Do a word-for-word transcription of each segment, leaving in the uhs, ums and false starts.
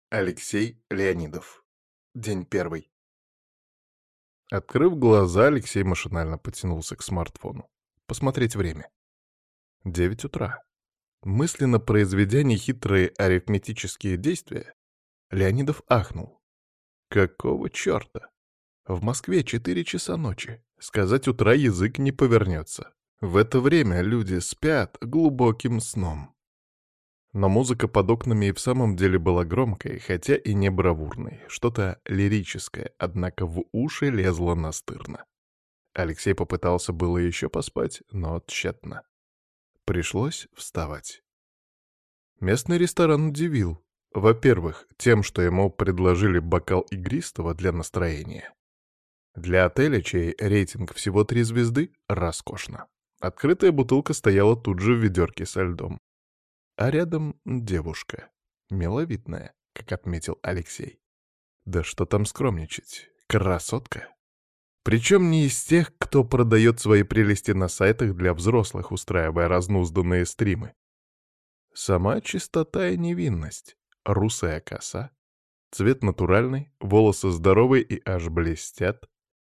Алексей Леонидов. День первый. Открыв глаза, Алексей машинально потянулся к смартфону. Посмотреть время. Девять утра. Мысленно произведя нехитрые арифметические действия, Леонидов ахнул. Какого черта? В Москве четыре часа ночи. Сказать утра язык не повернется. В это время люди спят глубоким сном. Но музыка под окнами и в самом деле была громкой, хотя и не бравурной, что-то лирическое, однако в уши лезло настырно. Алексей попытался было еще поспать, но тщетно. Пришлось вставать. Местный ресторан удивил. Во-первых, тем, что ему предложили бокал игристого для настроения. Для отеля, чей рейтинг всего три звезды, роскошно. Открытая бутылка стояла тут же в ведерке со льдом. А рядом девушка. Миловидная, как отметил Алексей. Да что там скромничать. Красотка. Причем не из тех, кто продает свои прелести на сайтах для взрослых, устраивая разнузданные стримы. Сама чистота и невинность. Русая коса. Цвет натуральный, волосы здоровые и аж блестят.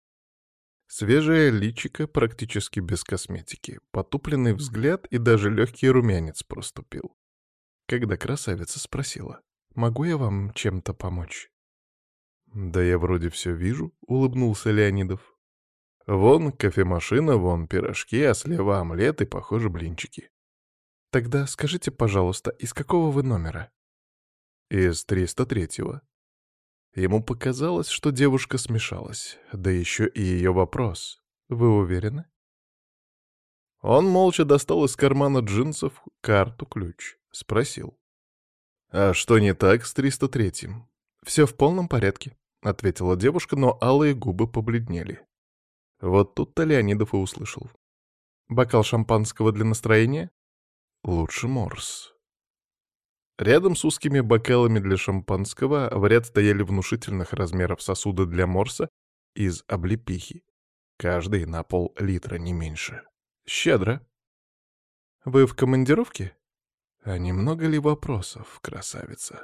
Свежее личико практически без косметики, потупленный взгляд и даже легкий румянец проступил. Когда красавица спросила, «Могу я вам чем-то помочь?» «Да я вроде все вижу», — улыбнулся Леонидов. «Вон кофемашина, вон пирожки, а слева омлет и, похоже, блинчики». «Тогда скажите, пожалуйста, из какого вы номера?» «Из триста третьего». Ему показалось, что девушка смешалась, да еще и ее вопрос. «Вы уверены?» Он молча достал из кармана джинсов карту-ключ. Спросил. «А что не так с триста третьим?» «Все в полном порядке», — ответила девушка, но алые губы побледнели. Вот тут-то Леонидов и услышал. «Бокал шампанского для настроения?» «Лучше морс». Рядом с узкими бокалами для шампанского в ряд стояли внушительных размеров сосуды для морса из облепихи. Каждый на пол-литра, не меньше. Щедро. «Вы в командировке?» «А немного ли вопросов, красавица?»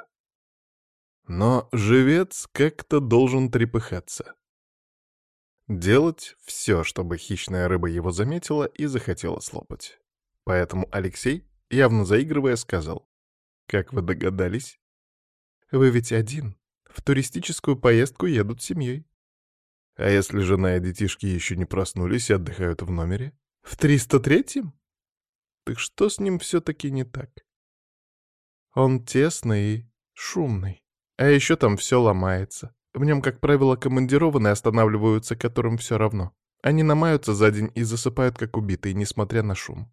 Но живец как-то должен трепыхаться. Делать все, чтобы хищная рыба его заметила и захотела слопать. Поэтому Алексей, явно заигрывая, сказал. «Как вы догадались?» «Вы ведь один. В туристическую поездку едут семьей». «А если жена и детишки еще не проснулись и отдыхают в номере?» «В триста третьем?» «Так что с ним все-таки не так?» «Он тесный и шумный. А еще там все ломается. В нем, как правило, командированные останавливаются, которым все равно. Они намаются за день и засыпают, как убитые, несмотря на шум».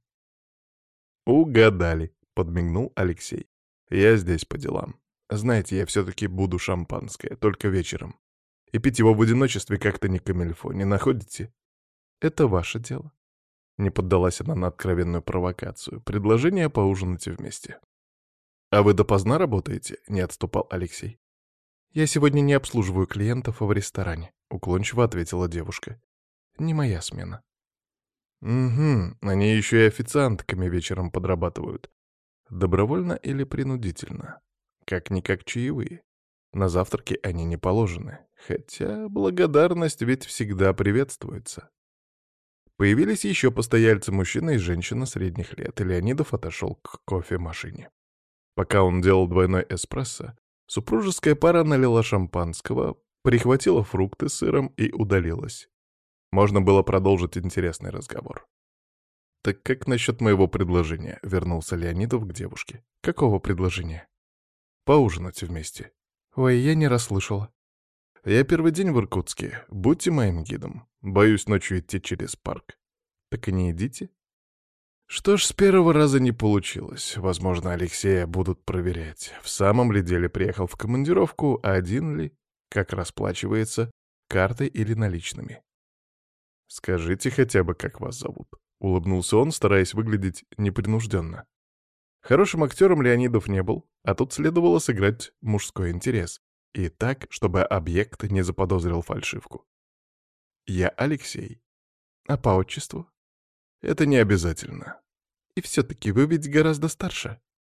«Угадали», — подмигнул Алексей. «Я здесь по делам. Знаете, я все-таки буду шампанское, только вечером. И пить его в одиночестве как-то не камильфо, не находите?» «Это ваше дело». Не поддалась она на откровенную провокацию. Предложение поужинать вместе. «А вы допоздна работаете?» — не отступал Алексей. «Я сегодня не обслуживаю клиентов в ресторане», — уклончиво ответила девушка. «Не моя смена». «Угу, они еще и официантками вечером подрабатывают. Добровольно или принудительно? Как-никак чаевые. На завтраки они не положены. Хотя благодарность ведь всегда приветствуется». Появились еще постояльцы, мужчина и женщина средних лет, и Леонидов отошел к кофемашине. Пока он делал двойной эспрессо, супружеская пара налила шампанского, прихватила фрукты с сыром и удалилась. Можно было продолжить интересный разговор. «Так как насчет моего предложения?» — вернулся Леонидов к девушке. «Какого предложения?» «Поужинать вместе». «Ой, я не расслышала». «Я первый день в Иркутске. Будьте моим гидом. Боюсь ночью идти через парк». «Так и не идите». Что ж, с первого раза не получилось. Возможно, Алексея будут проверять, в самом ли деле приехал в командировку, один ли, как расплачивается, картой или наличными. «Скажите хотя бы, как вас зовут», — улыбнулся он, стараясь выглядеть непринужденно. Хорошим актером Леонидов не был, а тут следовало сыграть мужской интерес. И так, чтобы объект не заподозрил фальшивку. «Я Алексей. А по отчеству?» «Это не обязательно. И все-таки вы ведь гораздо старше».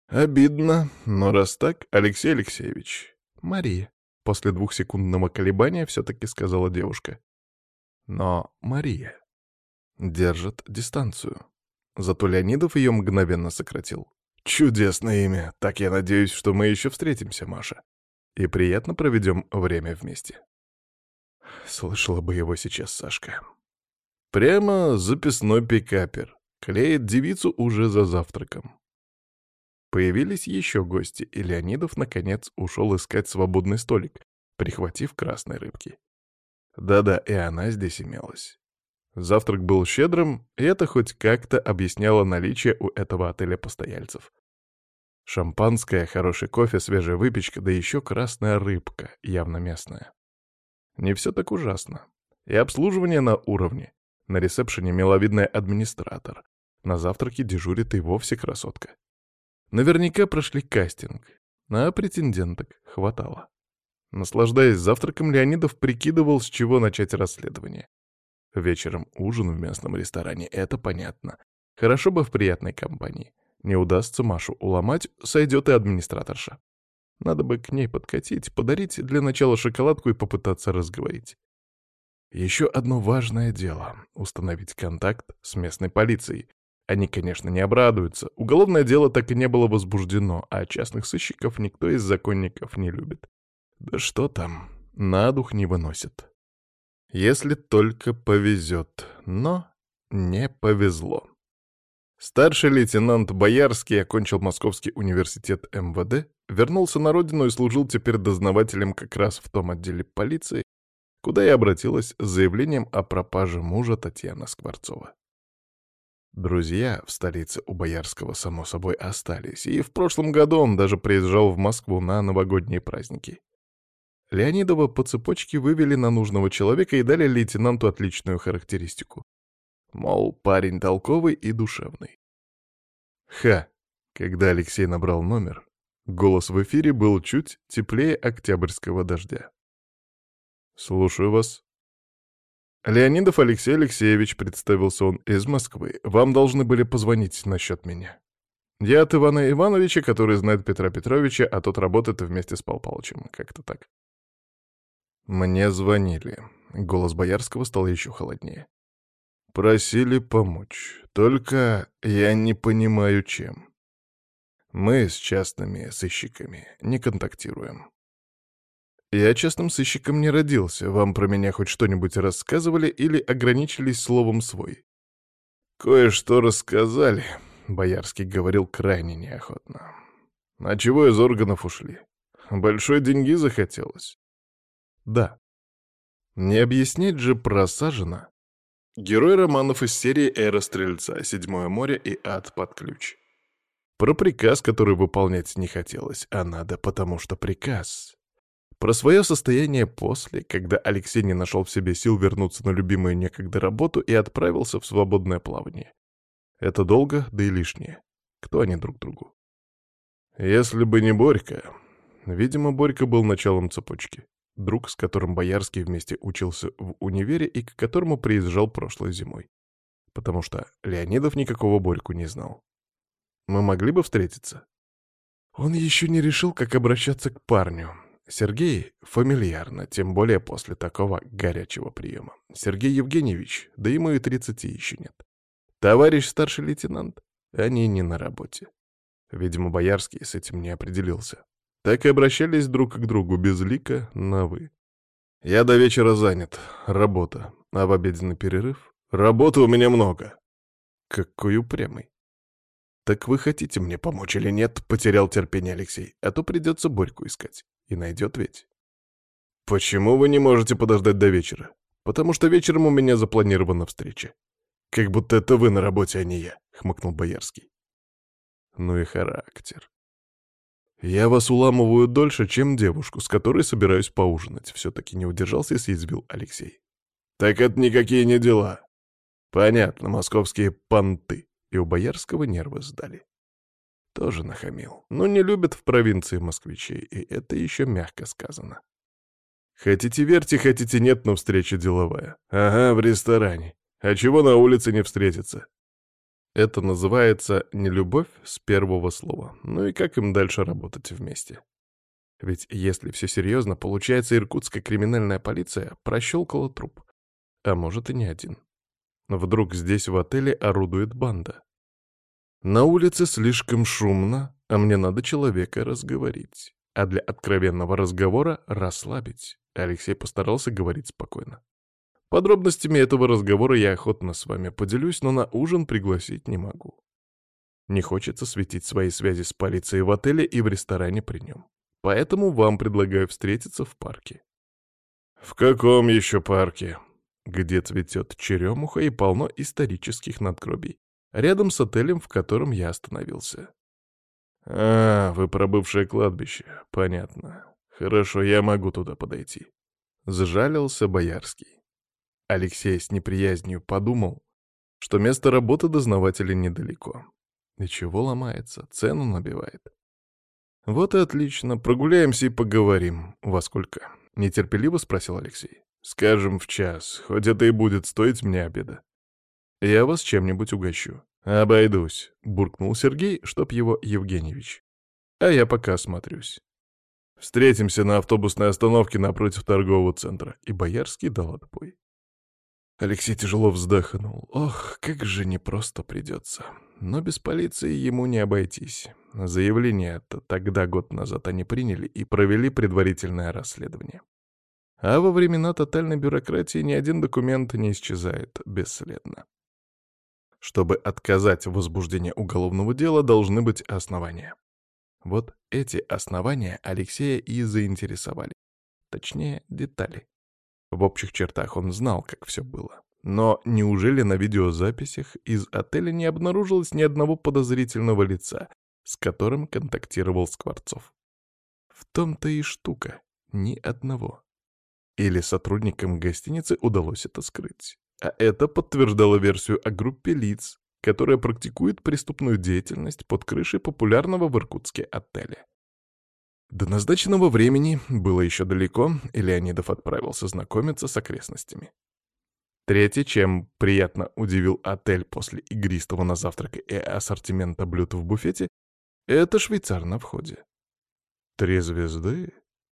Обидно, но раз так, Алексей Алексеевич. Мария. После двухсекундного колебания все-таки сказала девушка. Но Мария держит дистанцию. Зато Леонидов ее мгновенно сократил. Чудесное имя. Так я надеюсь, что мы еще встретимся, Маша. И приятно проведем время вместе. Слышала бы его сейчас Сашка. Прямо записной пикапер. Клеит девицу уже за завтраком. Появились еще гости, и Леонидов, наконец, ушел искать свободный столик, прихватив красной рыбки. Да-да, и она здесь имелась. Завтрак был щедрым, и это хоть как-то объясняло наличие у этого отеля постояльцев. Шампанское, хороший кофе, свежая выпечка, да еще красная рыбка, явно местная. Не все так ужасно. И обслуживание на уровне. На ресепшене миловидный администратор. На завтраке дежурит и вовсе красотка. Наверняка прошли кастинг, а претенденток хватало. Наслаждаясь завтраком, Леонидов прикидывал, с чего начать расследование. Вечером ужин в местном ресторане, это понятно. Хорошо бы в приятной компании. Не удастся Машу уломать, сойдет и администраторша. Надо бы к ней подкатить, подарить для начала шоколадку и попытаться разговорить. Еще одно важное дело — установить контакт с местной полицией. Они, конечно, не обрадуются. Уголовное дело так и не было возбуждено, а частных сыщиков никто из законников не любит. Да что там, на дух не выносит. Если только повезет, но не повезло. Старший лейтенант Боярский окончил Московский университет эм вэ дэ, вернулся на родину и служил теперь дознавателем как раз в том отделе полиции, куда и обратилась с заявлением о пропаже мужа Татьяна Скворцова. Друзья в столице у Боярского, само собой, остались, и в прошлом году он даже приезжал в Москву на новогодние праздники. Леонидова по цепочке вывели на нужного человека и дали лейтенанту отличную характеристику. Мол, парень толковый и душевный. Ха! Когда Алексей набрал номер, голос в эфире был чуть теплее октябрьского дождя. «Слушаю вас». «Леонидов Алексей Алексеевич», — представился он, — «из Москвы. Вам должны были позвонить насчет меня. Я от Ивана Ивановича, который знает Петра Петровича, а тот работает вместе с Пал Палычем. Как-то так». «Мне звонили». Голос Боярского стал еще холоднее. «Просили помочь. Только я не понимаю, чем. Мы с частными сыщиками не контактируем». «Я частным сыщиком не родился. Вам про меня хоть что-нибудь рассказывали или ограничились словом «свой»?» «Кое-что рассказали», — Боярский говорил крайне неохотно. «А чего из органов ушли? Большой деньги захотелось?» «Да». Не объяснять же про Сажина. Герой романов из серии «Эра Стрельца», «Седьмое море» и «Ад под ключ». Про приказ, который выполнять не хотелось, а надо, потому что приказ. Про свое состояние после, когда Алексей не нашел в себе сил вернуться на любимую некогда работу и отправился в свободное плавание. Это долго, да и лишнее. Кто они друг другу? Если бы не Борька... Видимо, Борька был началом цепочки. Друг, с которым Боярский вместе учился в универе и к которому приезжал прошлой зимой. Потому что Леонидов никакого Борьку не знал. Мы могли бы встретиться? Он еще не решил, как обращаться к парню. Сергей фамильярно, тем более после такого горячего приема. Сергей Евгеньевич, да ему и тридцати еще нет. Товарищ старший лейтенант, они не на работе. Видимо, Боярский с этим не определился. Так и обращались друг к другу безлико на «вы». Я до вечера занят, работа, а в обеденный перерыв работы у меня много. Какой упрямый. Так вы хотите мне помочь или нет? Потерял терпение Алексей, а то придется Борьку искать. И найдет ведь. Почему вы не можете подождать до вечера? Потому что вечером у меня запланирована встреча. Как будто это вы на работе, а не я, хмыкнул Боярский. Ну и характер. Я вас уламываю дольше, чем девушку, с которой собираюсь поужинать. Все-таки не удержался и съязвил Алексей. Так это никакие не дела. Понятно, московские понты. И у Боярского нервы сдали. Тоже нахамил. Но не любят в провинции москвичей, и это еще мягко сказано. Хотите верьте, хотите нет, но встреча деловая. Ага, в ресторане. А чего на улице не встретиться? Это называется нелюбовь с первого слова. Ну и как им дальше работать вместе? Ведь если все серьезно, получается, иркутская криминальная полиция прощелкала труп. А может и не один. Вдруг здесь в отеле орудует банда. На улице слишком шумно, а мне надо человека разговорить. А для откровенного разговора расслабить. Алексей постарался говорить спокойно. Подробностями этого разговора я охотно с вами поделюсь, но на ужин пригласить не могу. Не хочется светить свои связи с полицией в отеле и в ресторане при нем. Поэтому вам предлагаю встретиться в парке. В каком еще парке? Где цветет черемуха и полно исторических надгробий. Рядом с отелем, в котором я остановился. А, вы про бывшее кладбище. Понятно. Хорошо, я могу туда подойти. Сжалился Боярский. Алексей с неприязнью подумал, что место работы дознавателя недалеко. И чего ломается, цену набивает. Вот и отлично, прогуляемся и поговорим. Во сколько? Нетерпеливо спросил Алексей. Скажем, в час, хоть это и будет стоить мне обеда. Я вас чем-нибудь угощу. Обойдусь, буркнул Сергей, чтоб его Евгеньевич. А я пока осмотрюсь. Встретимся на автобусной остановке напротив торгового центра. И Боярский дал отбой. Алексей тяжело вздохнул. Ох, как же непросто придется. Но без полиции ему не обойтись. Заявление-то тогда, год назад, они приняли и провели предварительное расследование. А во времена тотальной бюрократии ни один документ не исчезает бесследно. Чтобы отказать в возбуждении уголовного дела, должны быть основания. Вот эти основания Алексея и заинтересовали. Точнее, детали. В общих чертах он знал, как все было. Но неужели на видеозаписях из отеля не обнаружилось ни одного подозрительного лица, с которым контактировал Скворцов? В том-то и штука. Ни одного. Или сотрудникам гостиницы удалось это скрыть. А это подтверждало версию о группе лиц, которая практикует преступную деятельность под крышей популярного в Иркутске отеля. До назначенного времени было еще далеко, и Леонидов отправился знакомиться с окрестностями. Третье, чем приятно удивил отель после игристого на завтрак и ассортимента блюд в буфете, это швейцар на входе. Три звезды.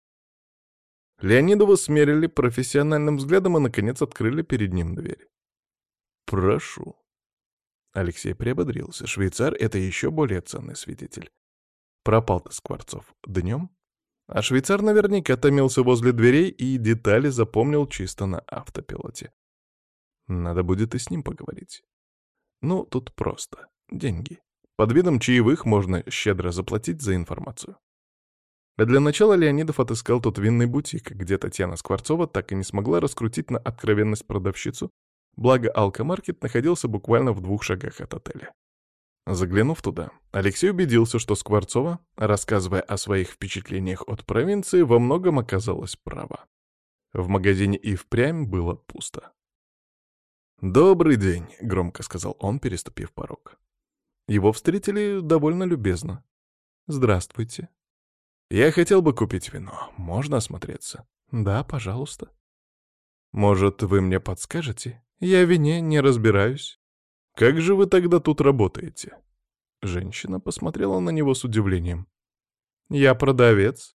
Леонидова смерили профессиональным взглядом и, наконец, открыли перед ним дверь. «Прошу». Алексей приободрился. Швейцар — это еще более ценный свидетель. Пропал-то Скворцов днем, а швейцар наверняка томился возле дверей и детали запомнил чисто на автопилоте. Надо будет и с ним поговорить. Ну, тут просто. Деньги. Под видом чаевых можно щедро заплатить за информацию. А для начала Леонидов отыскал тот винный бутик, где Татьяна Скворцова так и не смогла раскрутить на откровенность продавщицу, благо алкомаркет находился буквально в двух шагах от отеля. Заглянув туда, Алексей убедился, что Скворцова, рассказывая о своих впечатлениях от провинции, во многом оказалась права. В магазине и впрямь было пусто. «Добрый день», — громко сказал он, переступив порог. Его встретили довольно любезно. «Здравствуйте. Я хотел бы купить вино. Можно осмотреться?» «Да, пожалуйста». «Может, вы мне подскажете? Я в вине не разбираюсь». «Как же вы тогда тут работаете?» Женщина посмотрела на него с удивлением. «Я продавец».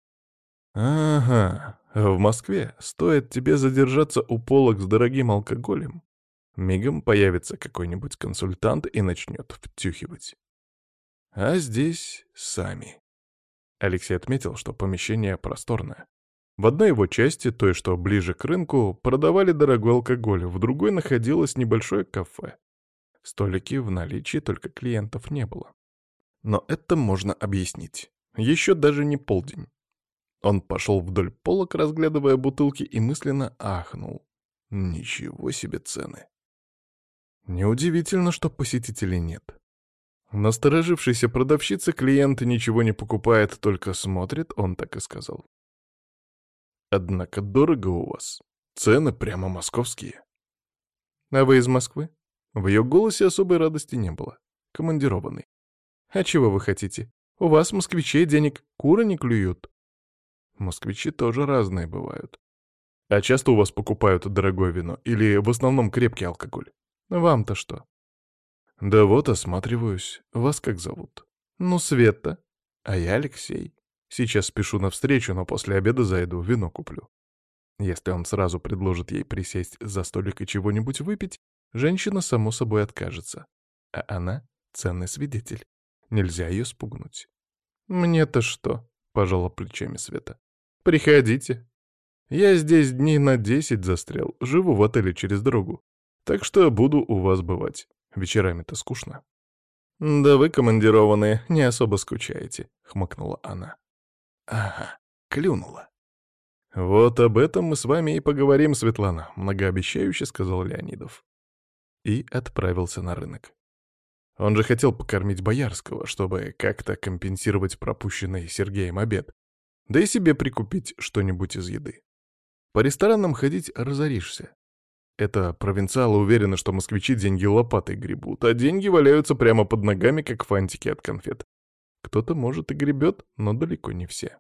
«Ага, в Москве стоит тебе задержаться у полок с дорогим алкоголем. Мигом появится какой-нибудь консультант и начнет втюхивать. А здесь сами». Алексей отметил, что помещение просторное. В одной его части, той, что ближе к рынку, продавали дорогой алкоголь, в другой находилось небольшое кафе. Столики в наличии, только клиентов не было. Но это можно объяснить. Еще даже не полдень. Он пошел вдоль полок, разглядывая бутылки, и мысленно ахнул. Ничего себе цены. Неудивительно, что посетителей нет. Насторожившийся продавщица клиент ничего не покупает, только смотрит, он так и сказал. Однако дорого у вас. Цены прямо московские. А вы из Москвы? В ее голосе особой радости не было. Командированный. А чего вы хотите? У вас, москвичей, денег куры не клюют. Москвичи тоже разные бывают. А часто у вас покупают дорогое вино или в основном крепкий алкоголь? Вам-то что? «Да вот, осматриваюсь. Вас как зовут?» «Ну, Света. А я Алексей. Сейчас спешу навстречу, но после обеда зайду, вино куплю». Если он сразу предложит ей присесть за столик и чего-нибудь выпить, женщина, само собой, откажется. А она — ценный свидетель. Нельзя ее спугнуть. «Мне-то что?» — пожала плечами Света. «Приходите. Я здесь дней на десять застрял, живу в отеле через дорогу. Так что буду у вас бывать. Вечерами-то скучно». «Да вы, командированные, не особо скучаете», — хмыкнула она. «Ага, клюнула». «Вот об этом мы с вами и поговорим, Светлана», — многообещающе сказал Леонидов. И отправился на рынок. Он же хотел покормить Боярского, чтобы как-то компенсировать пропущенный Сергеем обед, да и себе прикупить что-нибудь из еды. По ресторанам ходить разоришься. Это провинциалы уверены, что москвичи деньги лопатой гребут, а деньги валяются прямо под ногами, как фантики от конфет. Кто-то, может, и гребет, но далеко не все.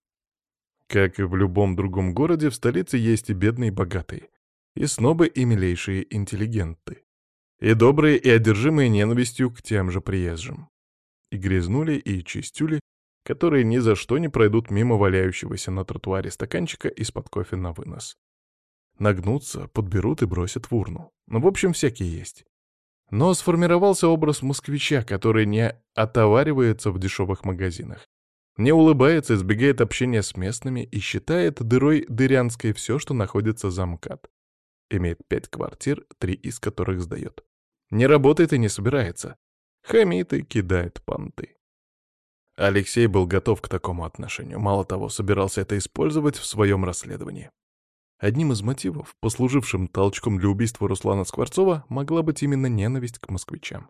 Как и в любом другом городе, в столице есть и бедные, и богатые, и снобы, и милейшие интеллигенты, и добрые, и одержимые ненавистью к тем же приезжим, и грязнули, и чистюли, которые ни за что не пройдут мимо валяющегося на тротуаре стаканчика из-под кофе на вынос. Нагнутся, подберут и бросят в урну. Ну, в общем, всякие есть. Но сформировался образ москвича, который не отоваривается в дешевых магазинах, не улыбается, избегает общения с местными и считает дырой дырянской все, что находится за МКАД. Имеет пять квартир, три из которых сдает. Не работает и не собирается. Хамит и кидает понты. Алексей был готов к такому отношению. Мало того, собирался это использовать в своем расследовании. Одним из мотивов, послужившим толчком для убийства Руслана Скворцова, могла быть именно ненависть к москвичам.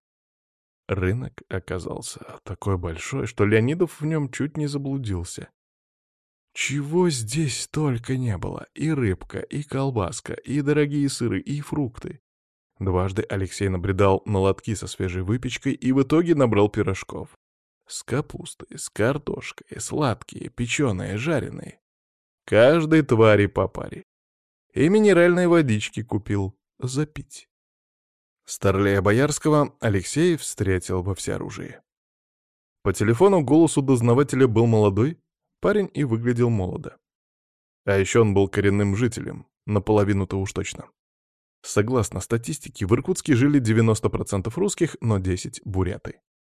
Рынок оказался такой большой, что Леонидов в нем чуть не заблудился. Чего здесь только не было. И рыбка, и колбаска, и дорогие сыры, и фрукты. Дважды Алексей набредал на лотки со свежей выпечкой и в итоге набрал пирожков. С капустой, с картошкой, сладкие, печеные, жареные. Каждой твари по паре. И минеральной водички купил запить. Старлея Боярского Алексей встретил во всеоружии. По телефону голос у дознавателя был молодой, парень и выглядел молодо. А еще он был коренным жителем, наполовину-то уж точно. Согласно статистике, в Иркутске жили девяносто процентов русских, но десять процентов буряты.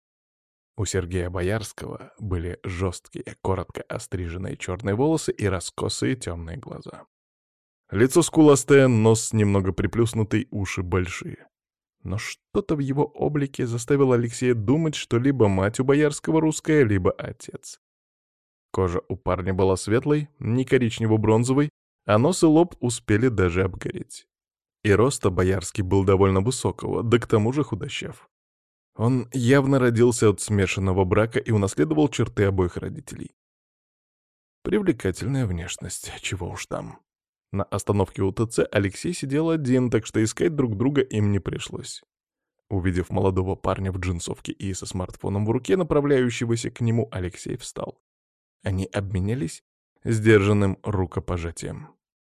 У Сергея Боярского были жесткие, коротко остриженные черные волосы и раскосые темные глаза. Лицо скуластое, нос немного приплюснутый, уши большие. Но что-то в его облике заставило Алексея думать, что либо мать у Боярского русская, либо отец. Кожа у парня была светлой, не коричнево-бронзовой, а нос и лоб успели даже обгореть. И роста Боярский был довольно высокого, да к тому же худощав. Он явно родился от смешанного брака и унаследовал черты обоих родителей. Привлекательная внешность, чего уж там. На остановке УТЦ Алексей сидел один, так что искать друг друга им не пришлось. Увидев молодого парня в джинсовке и со смартфоном в руке, направляющегося к нему, Алексей встал. Они обменялись сдержанным рукопожатием.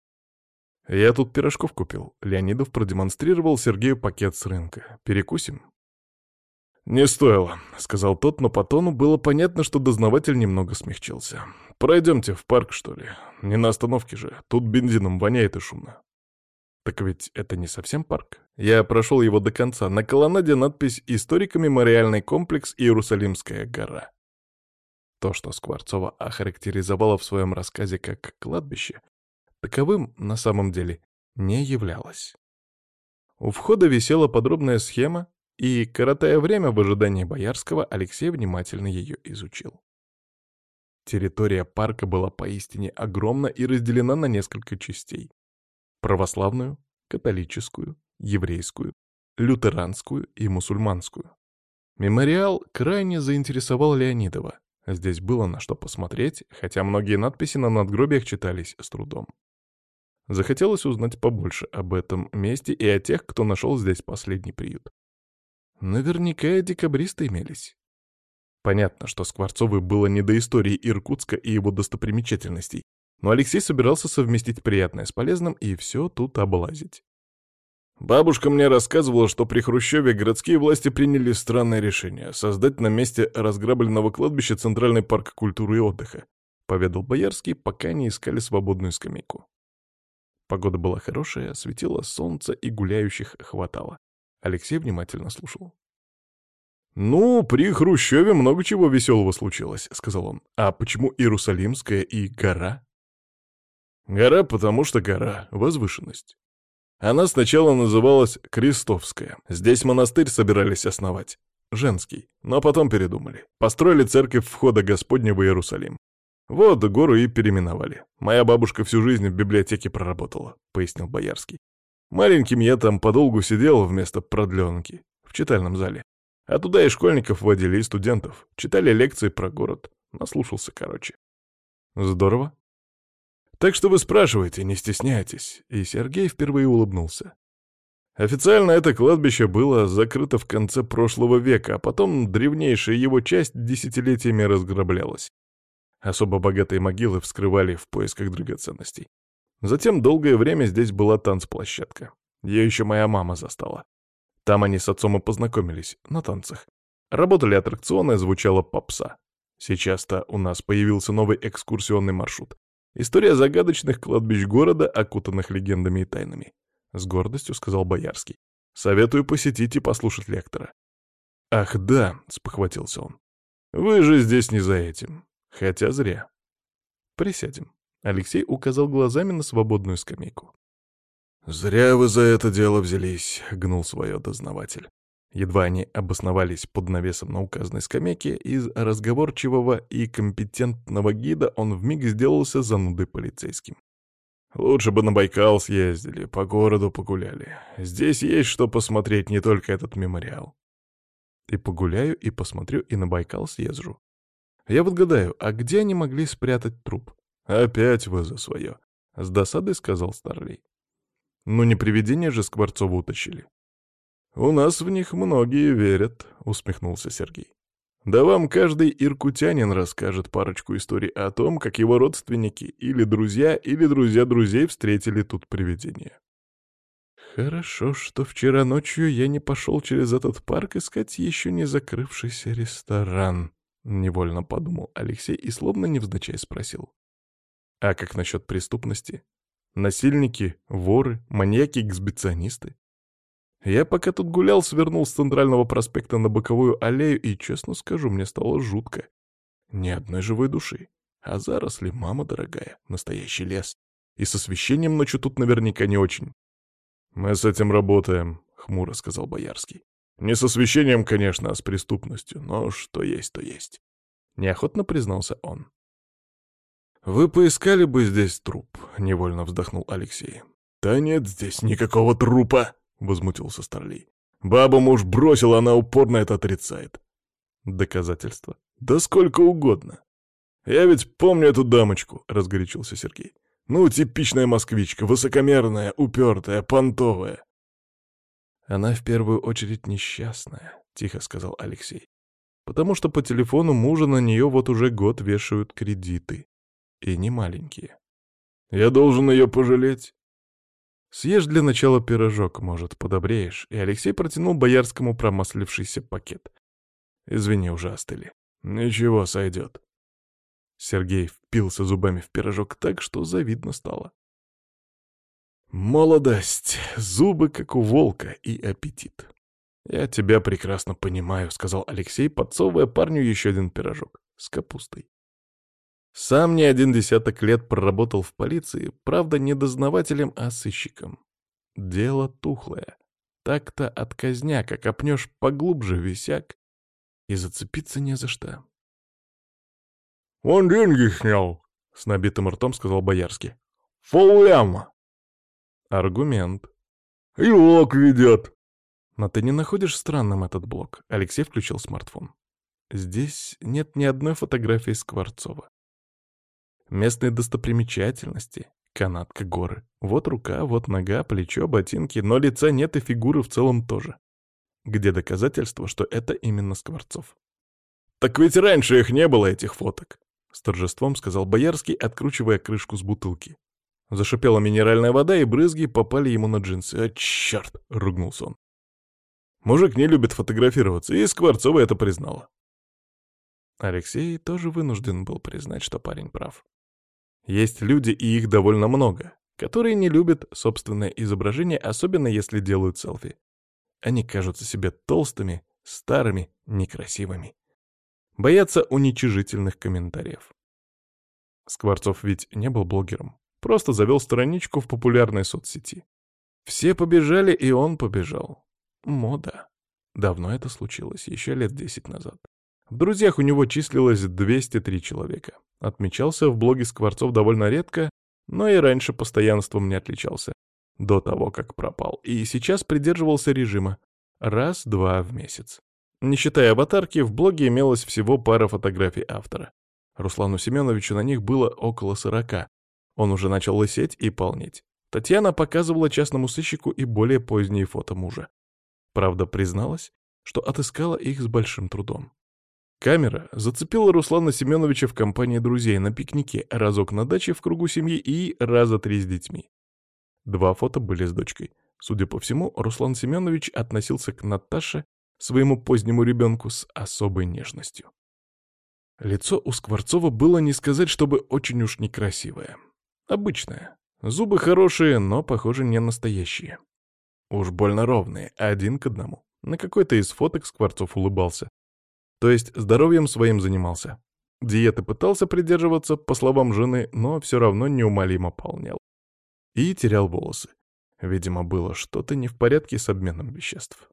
«Я тут пирожков купил». Леонидов продемонстрировал Сергею пакет с рынка. «Перекусим?» «Не стоило», — сказал тот, но по тону было понятно, что дознаватель немного смягчился. «Пройдемте в парк, что ли? Не на остановке же. Тут бензином воняет и шумно». «Так ведь это не совсем парк. Я прошел его до конца. На колоннаде надпись «Историко-мемориальный комплекс Иерусалимская гора». То, что Скворцова охарактеризовала в своем рассказе как кладбище, таковым на самом деле не являлось. У входа висела подробная схема, и, коротая время в ожидании Боярского, Алексей внимательно ее изучил. Территория парка была поистине огромна и разделена на несколько частей. Православную, католическую, еврейскую, лютеранскую и мусульманскую. Мемориал крайне заинтересовал Леонидова. Здесь было на что посмотреть, хотя многие надписи на надгробиях читались с трудом. Захотелось узнать побольше об этом месте и о тех, кто нашел здесь последний приют. Наверняка и декабристы имелись. Понятно, что Скворцовой было не до истории Иркутска и его достопримечательностей, но Алексей собирался совместить приятное с полезным и все тут облазить. Бабушка мне рассказывала, что при Хрущеве городские власти приняли странное решение — создать на месте разграбленного кладбища Центральный парк культуры и отдыха, — поведал Боярский, пока не искали свободную скамейку. Погода была хорошая, светило солнце и гуляющих хватало. Алексей внимательно слушал. «Ну, при Хрущеве много чего веселого случилось», — сказал он. «А почему Иерусалимская и гора?» «Гора, потому что гора, возвышенность. Она сначала называлась Крестовская. Здесь монастырь собирались основать. Женский. Но потом передумали. Построили церковь входа Господня в Иерусалим. Вот гору и переименовали. Моя бабушка всю жизнь в библиотеке проработала», — пояснил Боярский. «Маленьким я там подолгу сидел вместо продленки в читальном зале. А туда и школьников водили, и студентов. Читали лекции про город. Наслушался, короче». «Здорово. Так что вы спрашиваете, не стесняйтесь». И Сергей впервые улыбнулся. Официально это кладбище было закрыто в конце прошлого века, а потом древнейшая его часть десятилетиями разграблялась. Особо богатые могилы вскрывали в поисках драгоценностей. Затем долгое время здесь была танцплощадка. Ее еще моя мама застала. Там они с отцом и познакомились, на танцах. Работали аттракционы, звучала попса. Сейчас-то у нас появился новый экскурсионный маршрут. История загадочных кладбищ города, окутанных легендами и тайнами. С гордостью сказал Боярский. Советую посетить и послушать лектора. «Ах да», — спохватился он. «Вы же здесь не за этим. Хотя зря. Присядем». Алексей указал глазами на свободную скамейку. «Зря вы за это дело взялись», — гнул свое дознаватель. Едва они обосновались под навесом на указанной скамейке, из разговорчивого и компетентного гида он вмиг сделался занудой полицейским. «Лучше бы на Байкал съездили, по городу погуляли. Здесь есть что посмотреть, не только этот мемориал». «И погуляю, и посмотрю, и на Байкал съезжу. Я вот гадаю, а где они могли спрятать труп?» «Опять вы за свое», — с досадой сказал Старлей. «Ну не привидения же Скворцова утащили». «У нас в них многие верят», — усмехнулся Сергей. «Да вам каждый иркутянин расскажет парочку историй о том, как его родственники или друзья, или друзья друзей встретили тут привидение». «Хорошо, что вчера ночью я не пошел через этот парк искать еще не закрывшийся ресторан», — невольно подумал Алексей и словно невзначай спросил. «А как насчет преступности? Насильники, воры, маньяки-эксбиционисты? Я пока тут гулял, свернул с центрального проспекта на боковую аллею, и, честно скажу, мне стало жутко. Ни одной живой души. А заросли, мама дорогая, настоящий лес. И с освещением ночью тут наверняка не очень». «Мы с этим работаем», — хмуро сказал Боярский. «Не с освещением, конечно, а с преступностью, но что есть, то есть». Неохотно признался он. «Вы поискали бы здесь труп», — невольно вздохнул Алексей. «Да нет здесь никакого трупа», — возмутился Старлей. «Баба муж бросил, она упорно это отрицает». «Доказательства?» «Да сколько угодно». «Я ведь помню эту дамочку», — разгорячился Сергей. «Ну, типичная москвичка, высокомерная, упертая, понтовая». «Она в первую очередь несчастная», — тихо сказал Алексей. «Потому что по телефону мужа на нее вот уже год вешают кредиты. И не маленькие». «Я должен ее пожалеть?» «Съешь для начала пирожок, может, подобреешь», и Алексей протянул Боярскому промаслившийся пакет. «Извини, уже остыли». «Ничего, сойдет». Сергей впился зубами в пирожок так, что завидно стало. «Молодость, зубы, как у волка, и аппетит». «Я тебя прекрасно понимаю», — сказал Алексей, подсовывая парню еще один пирожок с капустой. Сам не один десяток лет проработал в полиции, правда, не дознавателем, а сыщиком. Дело тухлое. Так-то отказняк, а копнешь поглубже висяк, и зацепиться не за что. «Он деньги снял», — с набитым ртом сказал Боярский. «Полляма». Аргумент. «И блок ведет». «Но ты не находишь странным этот блок?» Алексей включил смартфон. «Здесь нет ни одной фотографии Скворцова. Местные достопримечательности, канатка, горы. Вот рука, вот нога, плечо, ботинки, но лица нет и фигуры в целом тоже. Где доказательства, что это именно Скворцов?» «Так ведь раньше их не было, этих фоток», — с торжеством сказал Боярский, откручивая крышку с бутылки. Зашипела минеральная вода, и брызги попали ему на джинсы. «А, черт!» — ругнулся он. Мужик не любит фотографироваться, и Скворцова это признала. Алексей тоже вынужден был признать, что парень прав. Есть люди, и их довольно много, которые не любят собственное изображение, особенно если делают селфи. Они кажутся себе толстыми, старыми, некрасивыми. Боятся уничижительных комментариев. Скворцов ведь не был блогером, просто завел страничку в популярной соцсети. Все побежали, и он побежал. Мода. Давно это случилось, еще лет десять назад. В друзьях у него числилось двести три человека. Отмечался в блоге Скворцов довольно редко, но и раньше постоянством не отличался. До того, как пропал. И сейчас придерживался режима. Раз-два в месяц. Не считая аватарки, в блоге имелось всего пара фотографий автора. Руслану Семеновичу на них было около сорока. Он уже начал лысеть и полнеть. Татьяна показывала частному сыщику и более поздние фото мужа. Правда, призналась, что отыскала их с большим трудом. Камера зацепила Руслана Семеновича в компании друзей на пикнике, разок на даче в кругу семьи и раза три с детьми. Два фото были с дочкой. Судя по всему, Руслан Семенович относился к Наташе, своему позднему ребенку, с особой нежностью. Лицо у Скворцова было не сказать, чтобы очень уж некрасивое. Обычное. Зубы хорошие, но, похоже, не настоящие. Уж больно ровные, один к одному. На какой-то из фоток Скворцов улыбался. То есть здоровьем своим занимался. Диеты пытался придерживаться, по словам жены, но все равно неумолимо полнел. И терял волосы. Видимо, было что-то не в порядке с обменом веществ.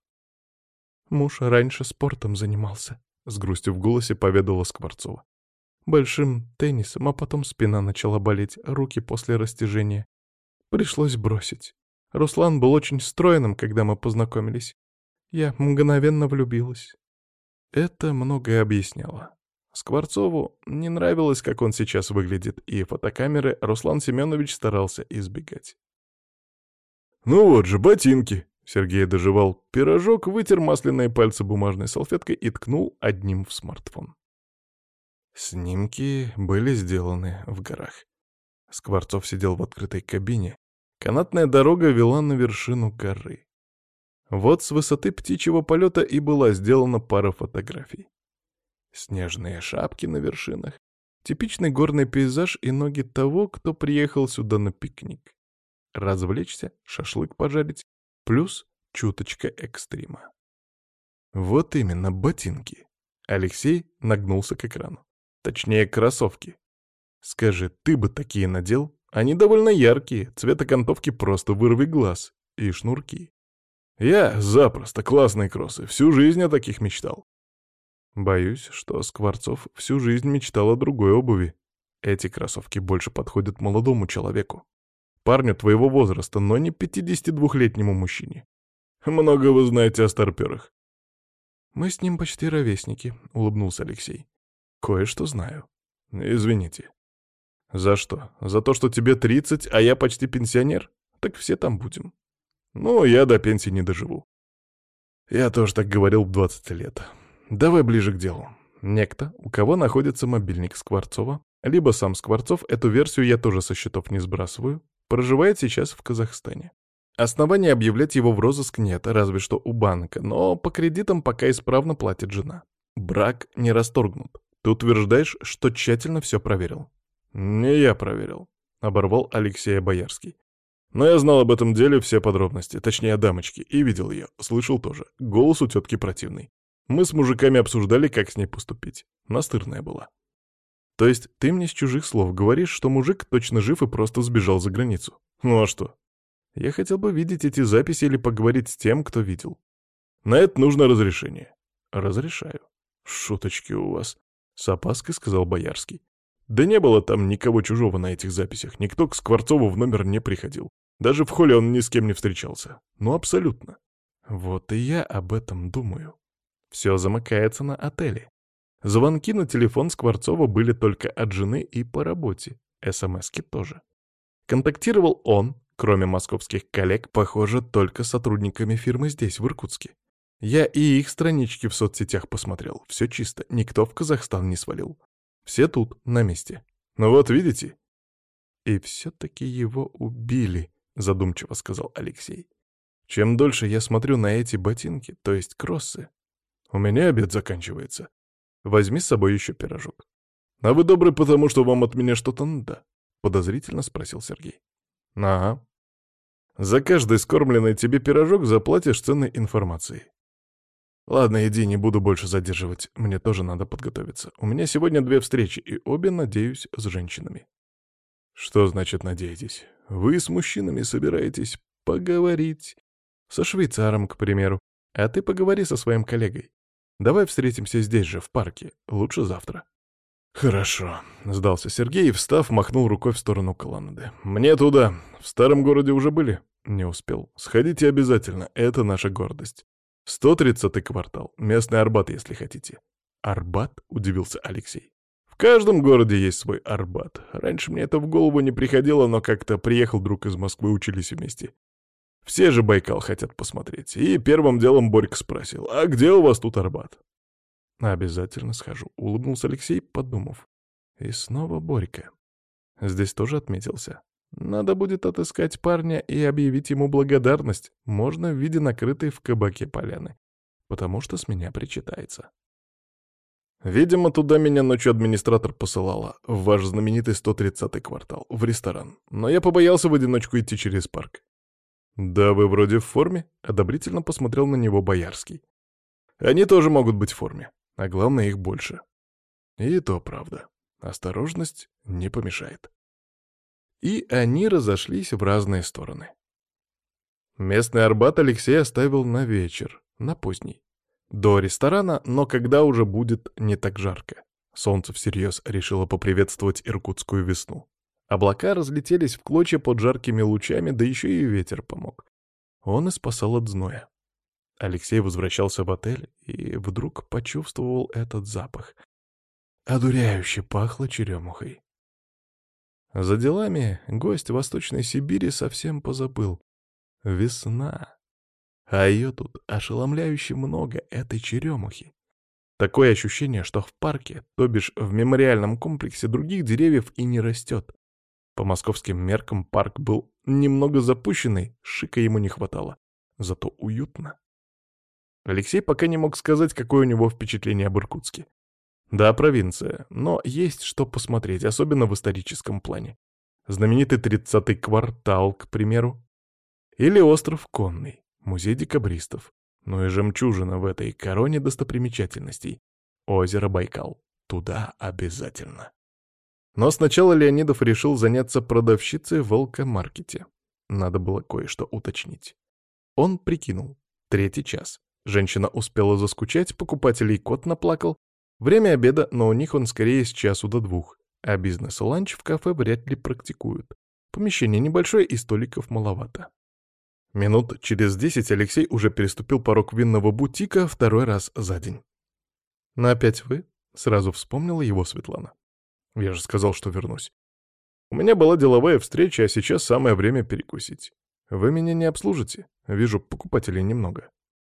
«Муж раньше спортом занимался», — с грустью в голосе поведала Скворцова. «Большим теннисом, а потом спина начала болеть, руки после растяжения. Пришлось бросить. Руслан был очень стройным, когда мы познакомились. Я мгновенно влюбилась». Это многое объясняло. Скворцову не нравилось, как он сейчас выглядит, и фотокамеры Руслан Семенович старался избегать. «Ну вот же, ботинки!» Сергей дожевал пирожок, вытер масляные пальцы бумажной салфеткой и ткнул одним в смартфон. Снимки были сделаны в горах. Скворцов сидел в открытой кабине. Канатная дорога вела на вершину горы. Вот с высоты птичьего полета и была сделана пара фотографий. Снежные шапки на вершинах, типичный горный пейзаж и ноги того, кто приехал сюда на пикник. Развлечься, шашлык пожарить, плюс чуточка экстрима. Вот именно, ботинки. Алексей нагнулся к экрану. Точнее, кроссовки. Скажи, ты бы такие надел? Они довольно яркие, цвет окантовки просто вырви глаз. И шнурки. Я запросто, классные кроссы, всю жизнь о таких мечтал. Боюсь, что Скворцов всю жизнь мечтал о другой обуви. Эти кроссовки больше подходят молодому человеку. Парню твоего возраста, но не пятидесятидвухлетнему мужчине. Много вы знаете о старпёрах. Мы с ним почти ровесники, улыбнулся Алексей. Кое-что знаю. Извините. За что? За то, что тебе тридцать, а я почти пенсионер? Так все там будем. Ну, я до пенсии не доживу. Я тоже так говорил в двадцать лет. Давай ближе к делу. Некто, у кого находится мобильник Скворцова, либо сам Скворцов, эту версию я тоже со счетов не сбрасываю, проживает сейчас в Казахстане. Оснований объявлять его в розыск нет, разве что у банка, но по кредитам пока исправно платит жена. Брак не расторгнут. Ты утверждаешь, что тщательно все проверил. Не я проверил, оборвал Алексея Боярский. Но я знал об этом деле все подробности, точнее о дамочке, и видел ее, слышал тоже. Голос у тетки противный. Мы с мужиками обсуждали, как с ней поступить. Настырная была. То есть ты мне с чужих слов говоришь, что мужик точно жив и просто сбежал за границу? Ну а что? Я хотел бы видеть эти записи или поговорить с тем, кто видел. На это нужно разрешение. Разрешаю. Шуточки у вас. С опаской сказал Боярский. Да не было там никого чужого на этих записях. Никто к Скворцову в номер не приходил. Даже в холле он ни с кем не встречался. Ну, абсолютно. Вот и я об этом думаю. Все замыкается на отеле. Звонки на телефон Скворцова были только от жены и по работе. СМСки тоже. Контактировал он, кроме московских коллег, похоже, только с сотрудниками фирмы здесь, в Иркутске. Я и их странички в соцсетях посмотрел. Все чисто, никто в Казахстан не свалил. Все тут, на месте. Ну вот видите? И все-таки его убили, задумчиво сказал Алексей. Чем дольше я смотрю на эти ботинки, то есть кроссы, у меня обед заканчивается. Возьми с собой еще пирожок. А вы добры, потому что вам от меня что-то надо? Подозрительно спросил Сергей. Ага. За каждый скормленный тебе пирожок заплатишь ценной информацией. Ладно, иди, не буду больше задерживать. Мне тоже надо подготовиться. У меня сегодня две встречи, и обе, надеюсь, с женщинами. Что значит «надеетесь»? Вы с мужчинами собираетесь поговорить. Со швейцаром, к примеру. А ты поговори со своим коллегой. Давай встретимся здесь же, в парке. Лучше завтра. Хорошо, сдался Сергей и, встав, махнул рукой в сторону колоннады. Мне туда. В старом городе уже были? Не успел. Сходите обязательно, это наша гордость. сто тридцатый квартал. Местный Арбат, если хотите. Арбат? Удивился Алексей. В каждом городе есть свой Арбат. Раньше мне это в голову не приходило, но как-то приехал друг из Москвы, учились вместе. Все же Байкал хотят посмотреть. И первым делом Борька спросил, а где у вас тут Арбат? Обязательно схожу, улыбнулся Алексей, подумав. И снова Борька. Здесь тоже отметился. Надо будет отыскать парня и объявить ему благодарность, можно в виде накрытой в кабаке поляны, потому что с меня причитается. Видимо, туда меня ночью администратор посылала, в ваш знаменитый сто тридцатый квартал, в ресторан. Но я побоялся в одиночку идти через парк. «Да вы вроде в форме», — одобрительно посмотрел на него Боярский. «Они тоже могут быть в форме, а главное, их больше». И то правда. Осторожность не помешает. И они разошлись в разные стороны. Местный Арбат Алексей оставил на вечер, на поздний. До ресторана, но когда уже будет не так жарко. Солнце всерьез решило поприветствовать иркутскую весну. Облака разлетелись в клочья под жаркими лучами, да еще и ветер помог. Он и спасал от зноя. Алексей возвращался в отель и вдруг почувствовал этот запах. Одуряюще пахло черемухой. За делами гость Восточной Сибири совсем позабыл. Весна. А ее тут ошеломляюще много, этой черемухи. Такое ощущение, что в парке, то бишь в мемориальном комплексе, других деревьев и не растет. По московским меркам парк был немного запущенный, шика ему не хватало. Зато уютно. Алексей пока не мог сказать, какое у него впечатление об Иркутске. Да, провинция, но есть что посмотреть, особенно в историческом плане. Знаменитый тридцатый квартал, к примеру. Или остров Конный, музей декабристов. Ну и жемчужина в этой короне достопримечательностей. Озеро Байкал. Туда обязательно. Но сначала Леонидов решил заняться продавщицей в алкомаркете. Надо было кое-что уточнить. Он прикинул. Третий час. Женщина успела заскучать, покупателей кот наплакал. Время обеда, но у них он скорее с часу до двух. А бизнес-ланч в кафе вряд ли практикуют. Помещение небольшое и столиков маловато. Минут через десять Алексей уже переступил порог винного бутика второй раз за день. «Ну опять вы?» — сразу вспомнила его Светлана. «Я же сказал, что вернусь. У меня была деловая встреча, а сейчас самое время перекусить. Вы меня не обслужите? Вижу, покупателей немного».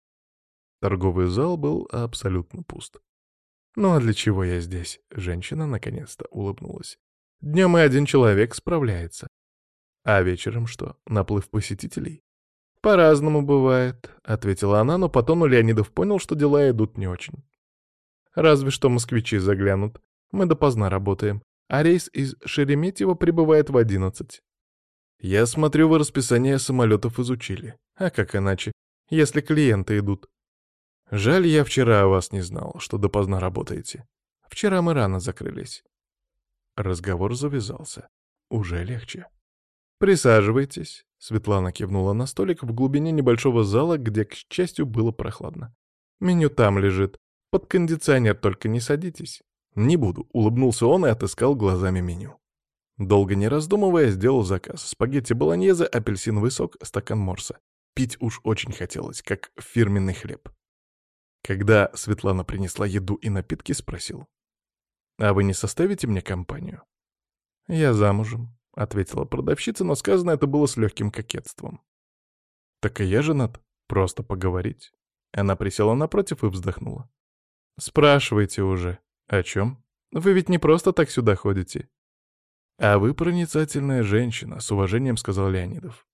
Торговый зал был абсолютно пуст. «Ну а для чего я здесь?» — женщина наконец-то улыбнулась. «Днем и один человек справляется. А вечером что, наплыв посетителей?» «По-разному бывает», — ответила она, но потом у Леонидов понял, что дела идут не очень. «Разве что москвичи заглянут. Мы допоздна работаем, а рейс из Шереметьево прибывает в одиннадцать. Я смотрю, вы расписание самолетов изучили. А как иначе, если клиенты идут? Жаль, я вчера о вас не знал, что допоздна работаете. Вчера мы рано закрылись». Разговор завязался. Уже легче. «Присаживайтесь», — Светлана кивнула на столик в глубине небольшого зала, где, к счастью, было прохладно. «Меню там лежит. Под кондиционер только не садитесь». «Не буду», — улыбнулся он и отыскал глазами меню. Долго не раздумывая, сделал заказ. Спагетти болоньезе, апельсиновый сок, стакан морса. Пить уж очень хотелось, как фирменный хлеб. Когда Светлана принесла еду и напитки, спросил. «А вы не составите мне компанию?» «Я замужем», — ответила продавщица, но сказано это было с легким кокетством. «Так и я женат. Просто поговорить». Она присела напротив и вздохнула. «Спрашивайте уже. О чем? Вы ведь не просто так сюда ходите». А вы проницательная женщина, с уважением сказал Леонидов.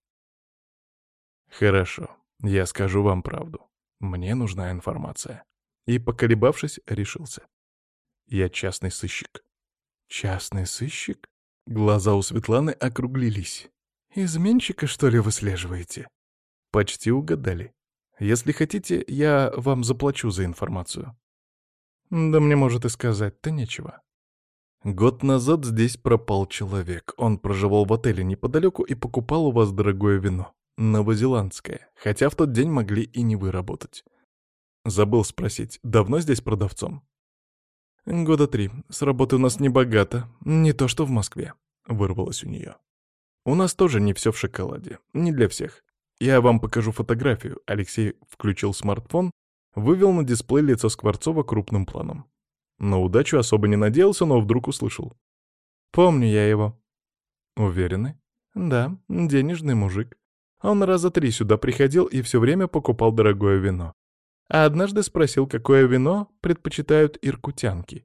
Хорошо, я скажу вам правду. Мне нужна информация. И, поколебавшись, решился. Я частный сыщик. Частный сыщик? Глаза у Светланы округлились. Изменщика, что ли, выслеживаете? Почти угадали. Если хотите, я вам заплачу за информацию. Да мне, может, и сказать-то нечего. Год назад здесь пропал человек. Он проживал в отеле неподалеку и покупал у вас дорогое вино. Новозеландское. Хотя в тот день могли и не вы работать. Забыл спросить, давно здесь продавцом? Года три. С работы у нас не богато. Не то что в Москве. Вырвалось у нее. У нас тоже не все в шоколаде. Не для всех. Я вам покажу фотографию. Алексей включил смартфон, вывел на дисплей лицо Скворцова крупным планом. На удачу особо не надеялся, но вдруг услышал. «Помню я его». «Уверены?» «Да, денежный мужик. Он раза три сюда приходил и все время покупал дорогое вино. А однажды спросил, какое вино предпочитают иркутянки».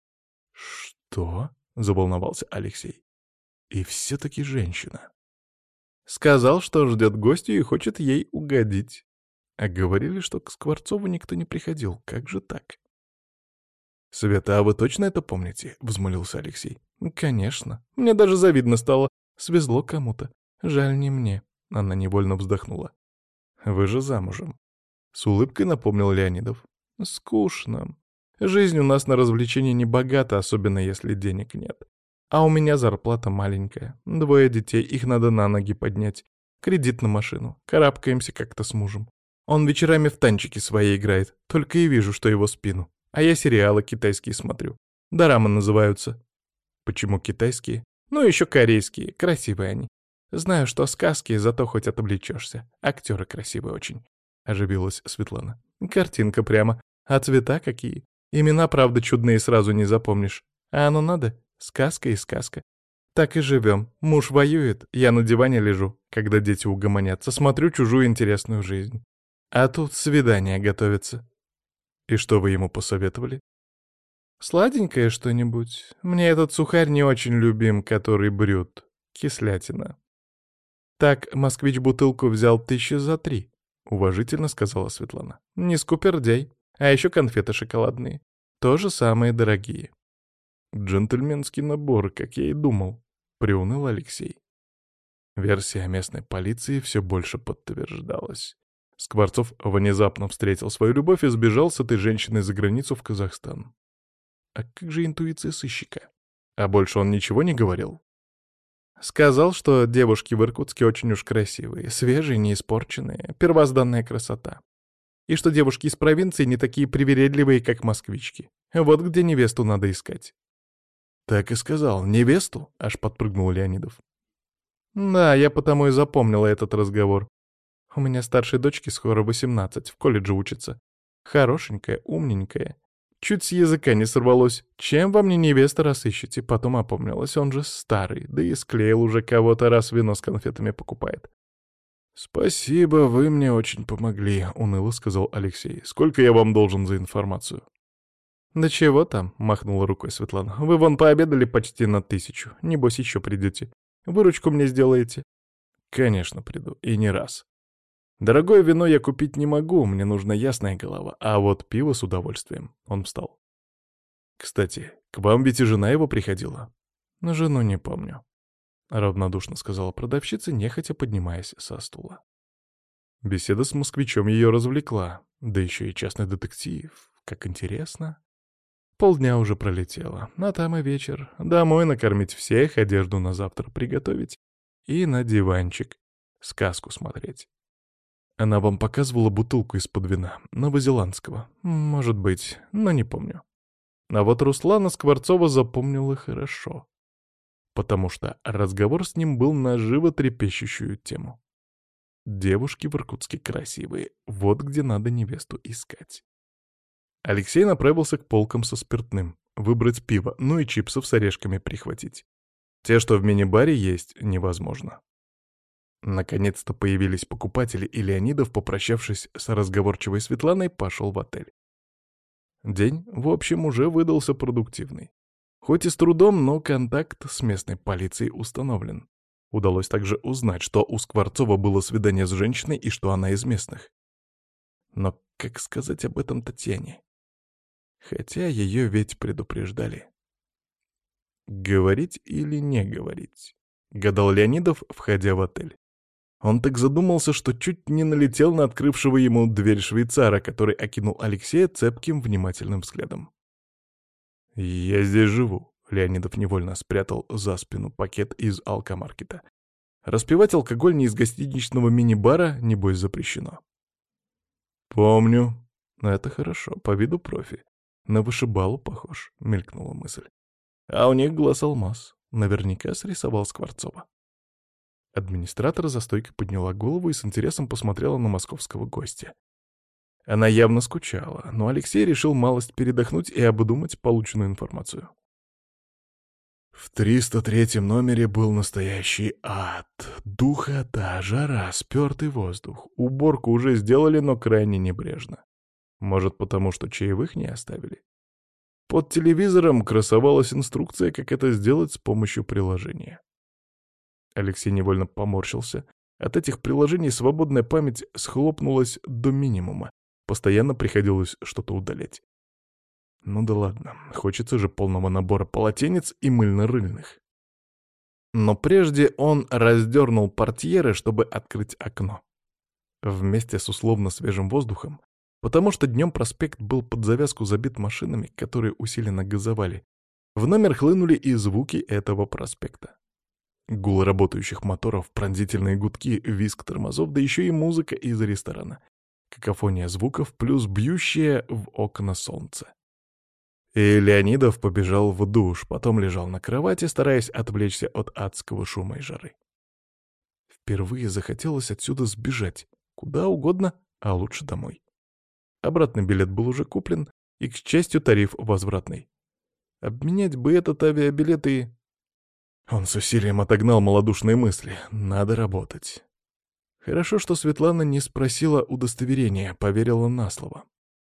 «Что?» — заволновался Алексей. «И все-таки женщина». Сказал, что ждет гостью и хочет ей угодить. А говорили, что к Скворцову никто не приходил. Как же так? «Света, а вы точно это помните?» — взмолился Алексей. «Конечно. Мне даже завидно стало. Свезло кому-то. Жаль, не мне». Она невольно вздохнула. «Вы же замужем». С улыбкой напомнил Леонидов. «Скучно. Жизнь у нас на развлечения не богата, особенно если денег нет. А у меня зарплата маленькая. Двое детей, их надо на ноги поднять. Кредит на машину. Карабкаемся как-то с мужем. Он вечерами в танчики свои играет. Только и вижу, что его спину. А я сериалы китайские смотрю. Дорамы называются». «Почему китайские?» «Ну, еще корейские. Красивые они. Знаю, что сказки, зато хоть отвлечешься. Актеры красивые очень», — оживилась Светлана. «Картинка прямо. А цвета какие? Имена, правда, чудные, сразу не запомнишь. А оно надо? Сказка и сказка. Так и живем. Муж воюет, я на диване лежу, когда дети угомонятся, смотрю чужую интересную жизнь. А тут свидание готовится». «И что вы ему посоветовали?» «Сладенькое что-нибудь. Мне этот сухарь не очень любим, который брют. Кислятина». «Так, москвич бутылку взял тысячи за три», — уважительно сказала Светлана. «Не скупердяй. А еще конфеты шоколадные. Тоже самые дорогие». «Джентльменский набор, как я и думал», — приуныл Алексей. Версия местной полиции все больше подтверждалась. Скворцов внезапно встретил свою любовь и сбежал с этой женщиной за границу в Казахстан. А как же интуиция сыщика? А больше он ничего не говорил? Сказал, что девушки в Иркутске очень уж красивые, свежие, не испорченные, первозданная красота. И что девушки из провинции не такие привередливые, как москвички. Вот где невесту надо искать. «Так и сказал, невесту?» — аж подпрыгнул Леонидов. «Да, я потому и запомнила этот разговор. У меня старшей дочке скоро восемнадцать, в колледже учится. Хорошенькая, умненькая. Чуть с языка не сорвалось. Чем во мне невеста раз ищете?» Потом опомнилась, он же старый, да и склеил уже кого-то, раз вино с конфетами покупает. «Спасибо, вы мне очень помогли», — уныло сказал Алексей. «Сколько я вам должен за информацию?» «Да чего там?» — махнула рукой Светлана. «Вы вон пообедали почти на тысячу. Небось, еще придете. Выручку мне сделаете?» «Конечно приду. И не раз. Дорогое вино я купить не могу, мне нужна ясная голова. А вот пиво с удовольствием». Он встал. «Кстати, к вам ведь и жена его приходила?» «Но жену не помню», — равнодушно сказала продавщица, нехотя поднимаясь со стула. Беседа с москвичом ее развлекла. Да еще и частный детектив. Как интересно. Полдня уже пролетело, а там и вечер. Домой накормить всех, одежду на завтра приготовить и на диванчик сказку смотреть. Она вам показывала бутылку из-под вина, новозеландского. Может быть, но не помню. А вот Руслана Скворцова запомнила хорошо, потому что разговор с ним был на животрепещущую тему. Девушки в Иркутске красивые, вот где надо невесту искать. Алексей направился к полкам со спиртным, выбрать пиво, ну и чипсов с орешками прихватить. Те, что в мини-баре есть, невозможно. Наконец-то появились покупатели, и Леонидов, попрощавшись с разговорчивой Светланой, пошел в отель. День, в общем, уже выдался продуктивный. Хоть и с трудом, но контакт с местной полицией установлен. Удалось также узнать, что у Скворцова было свидание с женщиной и что она из местных. Но как сказать об этом Татьяне? Хотя ее ведь предупреждали. Говорить или не говорить? Гадал Леонидов, входя в отель. Он так задумался, что чуть не налетел на открывшего ему дверь швейцара, который окинул Алексея цепким, внимательным взглядом. «Я здесь живу», — Леонидов невольно спрятал за спину пакет из алкомаркета. Распивать алкоголь не из гостиничного мини-бара, небось, запрещено. «Помню. Это хорошо, по виду профи. На вышибалу похож», — мелькнула мысль. «А у них глаз алмаз. Наверняка срисовал Скворцова». Администратор за стойкой подняла голову и с интересом посмотрела на московского гостя. Она явно скучала, но Алексей решил малость передохнуть и обдумать полученную информацию. В триста третьем номере был настоящий ад. Духота, жара, спёртый воздух. Уборку уже сделали, но крайне небрежно. Может, потому что чаевых не оставили? Под телевизором красовалась инструкция, как это сделать с помощью приложения. Алексей невольно поморщился. От этих приложений свободная память схлопнулась до минимума. Постоянно приходилось что-то удалять. Ну да ладно, хочется же полного набора полотенец и мыльно-рыльных. Но прежде он раздернул портьеры, чтобы открыть окно. Вместе с условно свежим воздухом, потому что днем проспект был под завязку забит машинами, которые усиленно газовали, в номер хлынули и звуки этого проспекта. Гул работающих моторов, пронзительные гудки, визг тормозов, да еще и музыка из ресторана. Какофония звуков плюс бьющее в окна солнце. И Леонидов побежал в душ, потом лежал на кровати, стараясь отвлечься от адского шума и жары. Впервые захотелось отсюда сбежать, куда угодно, а лучше домой. Обратный билет был уже куплен, и, к счастью, тариф возвратный. Обменять бы этот авиабилет и... Он с усилием отогнал малодушные мысли. Надо работать. Хорошо, что Светлана не спросила удостоверения, поверила на слово.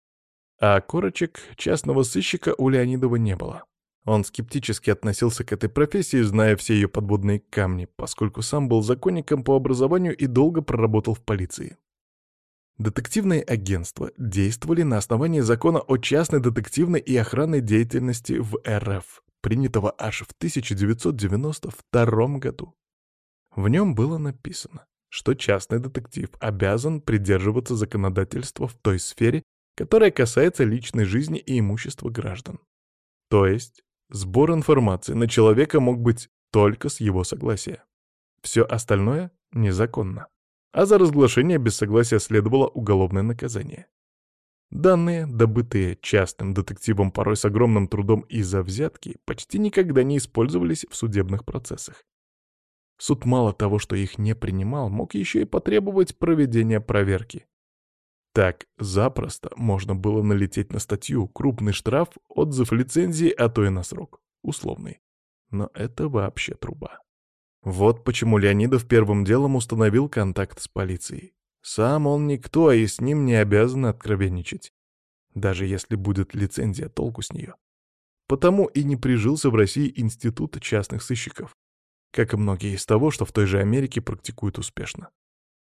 А корочек частного сыщика у Леонидова не было. Он скептически относился к этой профессии, зная все ее подводные камни, поскольку сам был законником по образованию и долго проработал в полиции. Детективные агентства действовали на основании закона о частной детективной и охранной деятельности в эр эф, принятого аж в тысяча девятьсот девяносто втором году. В нем было написано, что частный детектив обязан придерживаться законодательства в той сфере, которая касается личной жизни и имущества граждан. То есть, сбор информации на человека мог быть только с его согласия. Все остальное незаконно. А за разглашение без согласия следовало уголовное наказание. Данные, добытые частным детективом порой с огромным трудом из-за взятки, почти никогда не использовались в судебных процессах. Суд мало того, что их не принимал, мог еще и потребовать проведения проверки. Так запросто можно было налететь на статью, крупный штраф, отзыв лицензии, а то и на срок, условный. Но это вообще труба. Вот почему Леонидов первым делом установил контакт с полицией. Сам он никто, и с ним не обязан откровенничать. Даже если будет лицензия, толку с нее. Потому и не прижился в России институт частных сыщиков, как и многие из того, что в той же Америке практикуют успешно.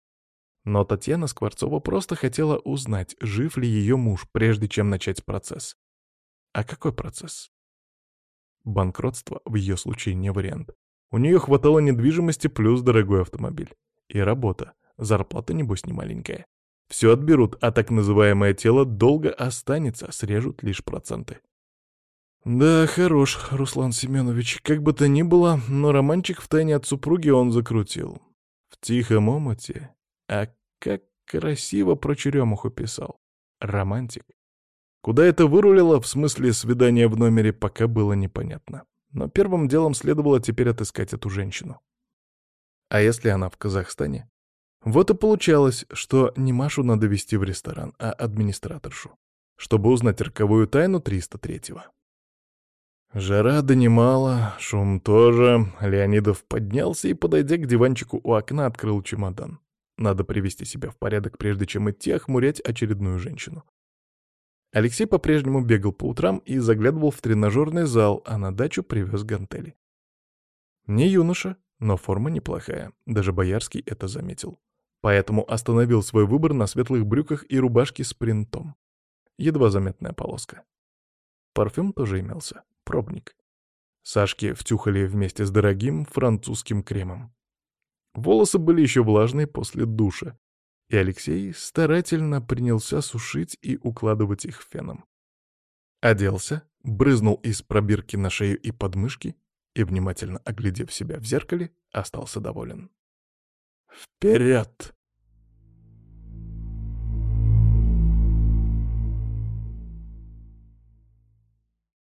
Но Татьяна Скворцова просто хотела узнать, жив ли ее муж, прежде чем начать процесс. А какой процесс? Банкротство в ее случае не вариант. У нее хватало недвижимости плюс дорогой автомобиль. И работа. Зарплата, небось, не маленькая. Все отберут, а так называемое тело долго останется, срежут лишь проценты. Да, хорош, Руслан Семенович. Как бы то ни было, но романчик втайне от супруги он закрутил. В тихом омуте. А как красиво про черемуху писал. Романтик. Куда это вырулило, в смысле свидания в номере, пока было непонятно. Но первым делом следовало теперь отыскать эту женщину. А если она в Казахстане? Вот и получалось, что не Машу надо везти в ресторан, а администраторшу, чтобы узнать роковую тайну триста третьего. Жара донимала, шум тоже. Леонидов поднялся и, подойдя к диванчику у окна, открыл чемодан. Надо привести себя в порядок, прежде чем идти охмурять очередную женщину. Алексей по-прежнему бегал по утрам и заглядывал в тренажерный зал, а на дачу привез гантели. Не юноша, но форма неплохая, даже Боярский это заметил. Поэтому остановил свой выбор на светлых брюках и рубашке с принтом. Едва заметная полоска. Парфюм тоже имелся, пробник. Сашки втюхали вместе с дорогим французским кремом. Волосы были еще влажные после душа, и Алексей старательно принялся сушить и укладывать их феном. Оделся, брызнул из пробирки на шею и подмышки и, внимательно оглядев себя в зеркале, остался доволен. «Вперед!»